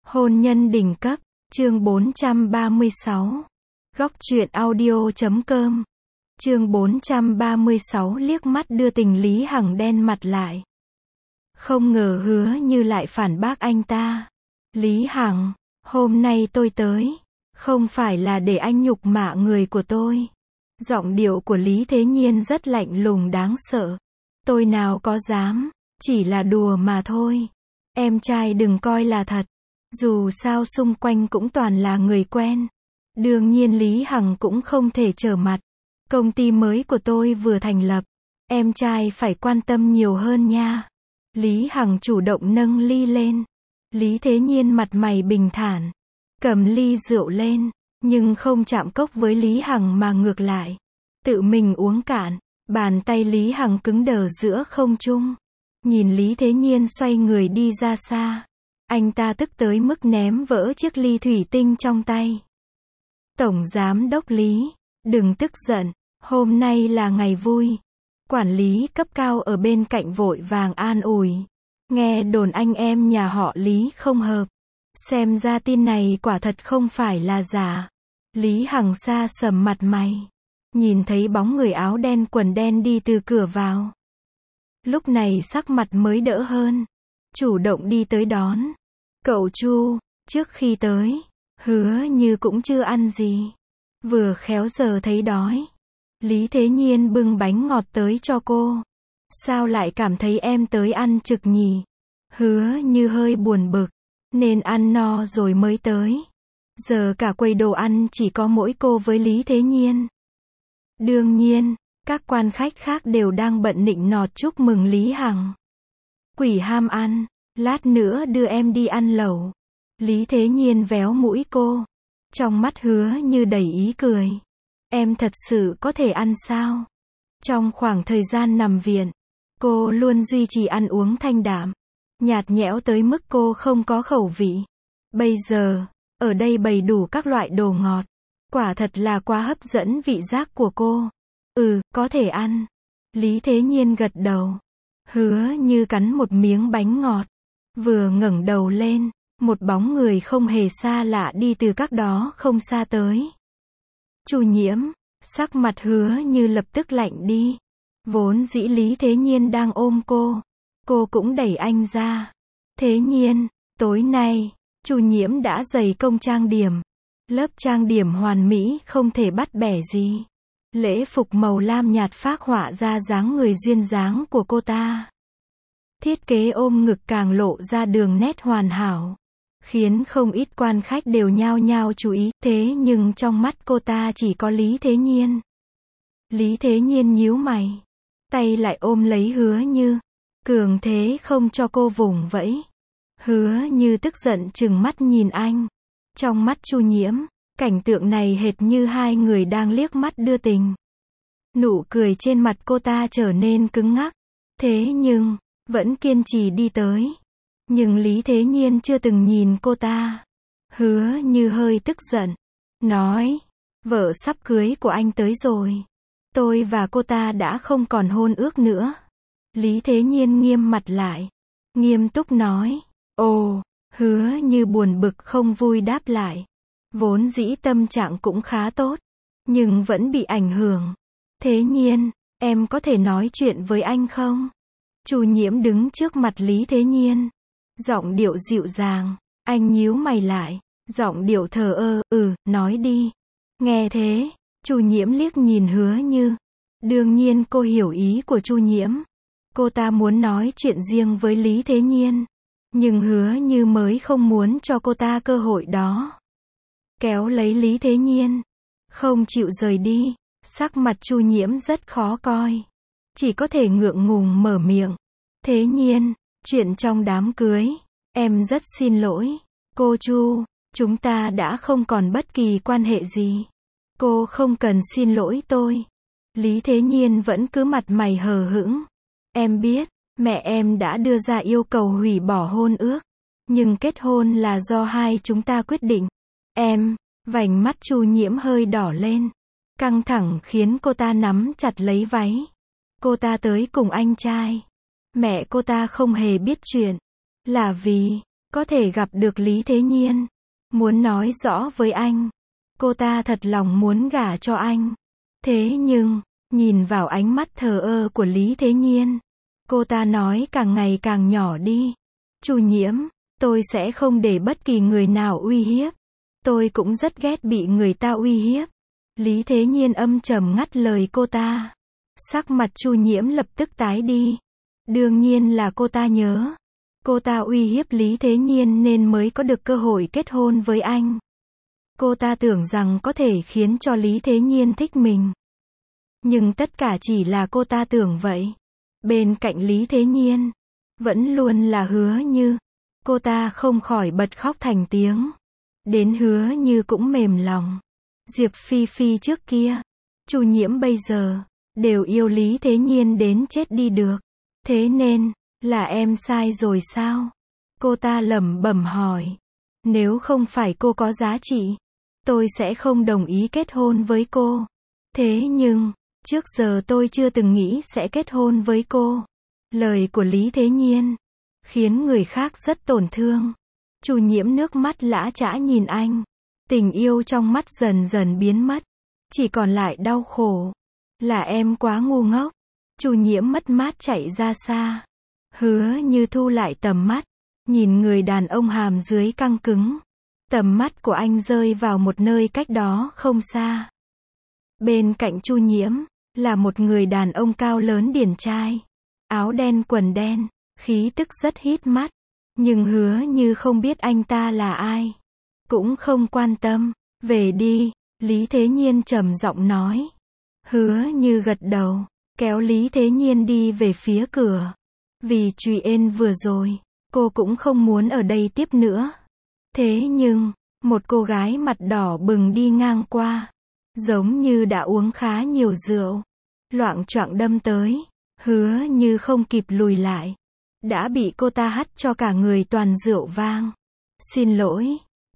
Hôn nhân đỉnh cấp, chương 436. Góc truyện audio.com. Chương 436 liếc mắt đưa tình Lý Hằng đen mặt lại. Không ngờ Hứa Như lại phản bác anh ta. Lý Hằng, hôm nay tôi tới, không phải là để anh nhục mạ người của tôi. Giọng điệu của Lý Thế Nhiên rất lạnh lùng đáng sợ. Tôi nào có dám, chỉ là đùa mà thôi. Em trai đừng coi là thật. Dù sao xung quanh cũng toàn là người quen. Đương nhiên Lý Hằng cũng không thể trở mặt. Công ty mới của tôi vừa thành lập. Em trai phải quan tâm nhiều hơn nha. Lý Hằng chủ động nâng ly lên. Lý Thế Nhiên mặt mày bình thản. Cầm ly rượu lên. Nhưng không chạm cốc với Lý Hằng mà ngược lại. Tự mình uống cạn. Bàn tay Lý Hằng cứng đờ giữa không trung. Nhìn Lý Thế Nhiên xoay người đi ra xa. Anh ta tức tới mức ném vỡ chiếc ly thủy tinh trong tay. Tổng giám đốc Lý, đừng tức giận, hôm nay là ngày vui. Quản lý cấp cao ở bên cạnh vội vàng an ủi. Nghe đồn anh em nhà họ Lý không hợp. Xem ra tin này quả thật không phải là giả. Lý Hằng xa sầm mặt mày. Nhìn thấy bóng người áo đen quần đen đi từ cửa vào. Lúc này sắc mặt mới đỡ hơn. Chủ động đi tới đón. Cậu Chu, trước khi tới, Hứa Như cũng chưa ăn gì. Vừa khéo giờ thấy đói. Lý Thế Nhiên bưng bánh ngọt tới cho cô. Sao lại cảm thấy em tới ăn trực nhỉ? Hứa Như hơi buồn bực. Nên ăn no rồi mới tới. Giờ cả quầy đồ ăn chỉ có mỗi cô với Lý Thế Nhiên. Đương nhiên, các quan khách khác đều đang bận nịnh nọt chúc mừng Lý Hằng. Quỷ ham ăn. Lát nữa đưa em đi ăn lẩu. Lý Thế Nhiên véo mũi cô. Trong mắt Hứa Như đầy ý cười. Em thật sự có thể ăn sao? Trong khoảng thời gian nằm viện, cô luôn duy trì ăn uống thanh đạm. Nhạt nhẽo tới mức cô không có khẩu vị. Bây giờ, ở đây bày đủ các loại đồ ngọt. Quả thật là quá hấp dẫn vị giác của cô. Có thể ăn. Lý Thế Nhiên gật đầu. Hứa Như cắn một miếng bánh ngọt. Vừa ngẩng đầu lên, một bóng người không hề xa lạ đi từ cách đó không xa tới. Chu Nhiễm, sắc mặt Hứa Như lập tức lạnh đi. Vốn dĩ Lý Thế Nhiên đang ôm cô cũng đẩy anh ra. Thế Nhiên, tối nay, Chu Nhiễm đã dày công trang điểm. Lớp trang điểm hoàn mỹ không thể bắt bẻ gì. Lễ phục màu lam nhạt phác họa ra dáng người duyên dáng của cô ta. Thiết kế ôm ngực càng lộ ra đường nét hoàn hảo. Khiến không ít quan khách đều nhao nhao chú ý. Thế nhưng trong mắt cô ta chỉ có Lý Thế Nhiên. Lý Thế Nhiên nhíu mày. Tay lại ôm lấy Hứa Như. Cường thế không cho cô vùng vẫy. Hứa Như tức giận trừng mắt nhìn anh. Trong mắt Chu Nhiễm, cảnh tượng này hệt như hai người đang liếc mắt đưa tình. Nụ cười trên mặt cô ta trở nên cứng ngắc. Thế nhưng, vẫn kiên trì đi tới. Nhưng Lý Thế Nhiên chưa từng nhìn cô ta. Hứa Như hơi tức giận. Nói, vợ sắp cưới của anh tới rồi. Tôi và cô ta đã không còn hôn ước nữa. Lý Thế Nhiên nghiêm mặt lại. Nghiêm túc nói. Ồ, Hứa Như buồn bực không vui đáp lại. Vốn dĩ tâm trạng cũng khá tốt. Nhưng vẫn bị ảnh hưởng. Thế Nhiên, em có thể nói chuyện với anh không? Chu Nhiễm đứng trước mặt Lý Thế Nhiên. Giọng điệu dịu dàng. Anh nhíu mày lại. Giọng điệu thờ ơ. Nói đi. Nghe thế, Chu Nhiễm liếc nhìn Hứa Như. Đương nhiên cô hiểu ý của Chu Nhiễm. Cô ta muốn nói chuyện riêng với Lý Thế Nhiên. Nhưng Hứa Như mới không muốn cho cô ta cơ hội đó. Kéo lấy Lý Thế Nhiên. Không chịu rời đi. Sắc mặt Chu Nhiễm rất khó coi. Chỉ có thể ngượng ngùng mở miệng. Thế Nhiên, chuyện trong đám cưới. Em rất xin lỗi. Cô Chu, chúng ta đã không còn bất kỳ quan hệ gì. Cô không cần xin lỗi tôi. Lý Thế Nhiên vẫn cứ mặt mày hờ hững. Em biết, mẹ em đã đưa ra yêu cầu hủy bỏ hôn ước. Nhưng kết hôn là do hai chúng ta quyết định. Vành mắt Chu Nhiễm hơi đỏ lên. Căng thẳng khiến cô ta nắm chặt lấy váy. Cô ta tới cùng anh trai. Mẹ cô ta không hề biết chuyện. Là vì, có thể gặp được Lý Thế Nhiên. Muốn nói rõ với anh. Cô ta thật lòng muốn gả cho anh. Thế nhưng, nhìn vào ánh mắt thờ ơ của Lý Thế Nhiên, cô ta nói càng ngày càng nhỏ đi. Chu Nhiễm, tôi sẽ không để bất kỳ người nào uy hiếp. Tôi cũng rất ghét bị người ta uy hiếp. Lý Thế Nhiên âm trầm ngắt lời cô ta. Sắc mặt Chu Nhiễm lập tức tái đi. Đương nhiên là cô ta nhớ. Cô ta uy hiếp Lý Thế Nhiên nên mới có được cơ hội kết hôn với anh. Cô ta tưởng rằng có thể khiến cho Lý Thế Nhiên thích mình. Nhưng tất cả chỉ là cô ta tưởng vậy. Bên cạnh Lý Thế Nhiên, vẫn luôn là Hứa Như. Cô ta không khỏi bật khóc thành tiếng. Đến Hứa Như cũng mềm lòng. Diệp Phi Phi trước kia, Chu Nhiễm bây giờ, đều yêu Lý Thế Nhiên đến chết đi được. Thế nên, là em sai rồi sao? Cô ta lẩm bẩm hỏi. Nếu không phải cô có giá trị, tôi sẽ không đồng ý kết hôn với cô. Thế nhưng, trước giờ tôi chưa từng nghĩ sẽ kết hôn với cô. Lời của Lý Thế Nhiên khiến người khác rất tổn thương. Chu Nhiễm nước mắt lã chã nhìn anh. Tình yêu trong mắt dần dần biến mất. Chỉ còn lại đau khổ. Là em quá ngu ngốc. Chu Nhiễm mất mát chạy ra xa. Hứa Như thu lại tầm mắt. Nhìn người đàn ông hàm dưới căng cứng. Tầm mắt của anh rơi vào một nơi cách đó không xa. Bên cạnh Chu Nhiễm, là một người đàn ông cao lớn điển trai. Áo đen quần đen, khí tức rất hít mắt. Nhưng Hứa Như không biết anh ta là ai. Cũng không quan tâm. Về đi, Lý Thế Nhiên trầm giọng nói. Hứa Như gật đầu, kéo Lý Thế Nhiên đi về phía cửa. Vì chuyện vừa rồi, cô cũng không muốn ở đây tiếp nữa. Thế nhưng, một cô gái mặt đỏ bừng đi ngang qua. Giống như đã uống khá nhiều rượu. Loạng choạng đâm tới. Hứa Như không kịp lùi lại. Đã bị cô ta hắt cho cả người toàn rượu vang. Xin lỗi,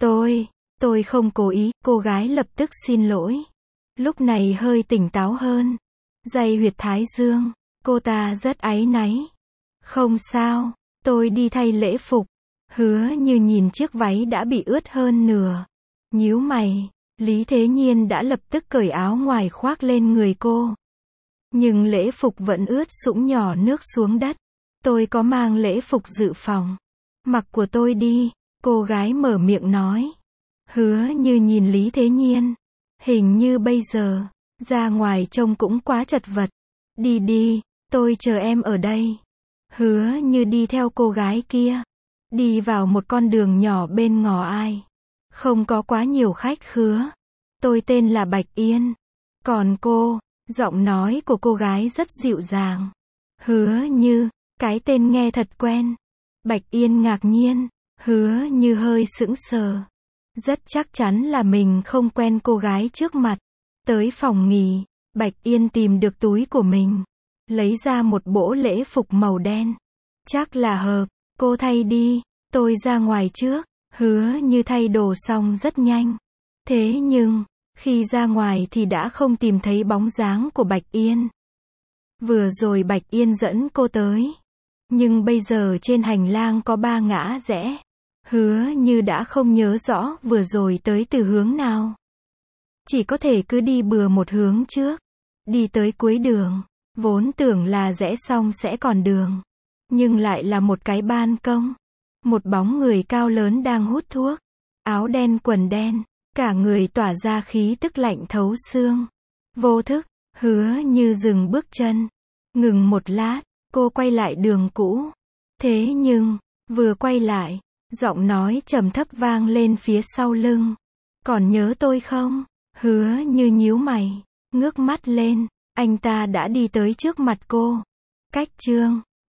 tôi không cố ý. Cô gái lập tức xin lỗi. Lúc này hơi tỉnh táo hơn. Day huyệt thái dương. Cô ta rất áy náy. Không sao, tôi đi thay lễ phục. Hứa Như nhìn chiếc váy đã bị ướt hơn nửa. Nhíu mày, Lý Thế Nhiên đã lập tức cởi áo ngoài khoác lên người cô. Nhưng lễ phục vẫn ướt sũng nhỏ nước xuống đất. Tôi có mang lễ phục dự phòng. Mặc của tôi đi, cô gái mở miệng nói. Hứa Như nhìn Lý Thế Nhiên. Hình như bây giờ, ra ngoài trông cũng quá chật vật. Đi đi, tôi chờ em ở đây. Hứa Như đi theo cô gái kia. Đi vào một con đường nhỏ bên ngõ ai. Không có quá nhiều khách khứa. Tôi tên là Bạch Yên. Còn cô, giọng nói của cô gái rất dịu dàng. Hứa Như, cái tên nghe thật quen. Bạch Yên ngạc nhiên. Hứa Như hơi sững sờ. Rất chắc chắn là mình không quen cô gái trước mặt. Tới phòng nghỉ, Bạch Yên tìm được túi của mình. Lấy ra một bộ lễ phục màu đen. Chắc là hợp, cô thay đi, tôi ra ngoài trước. Hứa Như thay đồ xong rất nhanh. Thế nhưng, khi ra ngoài thì đã không tìm thấy bóng dáng của Bạch Yên. Vừa rồi Bạch Yên dẫn cô tới. Nhưng bây giờ trên hành lang có 3 ngã rẽ. Hứa Như đã không nhớ rõ vừa rồi tới từ hướng nào. Chỉ có thể cứ đi bừa một hướng trước. Đi tới cuối đường. Vốn tưởng là rẽ xong sẽ còn đường. Nhưng lại là một cái ban công. Một bóng người cao lớn đang hút thuốc. Áo đen quần đen. Cả người tỏa ra khí tức lạnh thấu xương. Vô thức, Hứa Như dừng bước chân. Ngừng một lát, cô quay lại đường cũ. Thế nhưng, vừa quay lại, giọng nói trầm thấp vang lên phía sau lưng. Còn nhớ tôi không? Hứa Như nhíu mày, ngước mắt lên. Anh ta đã đi tới trước mặt cô. Cách chương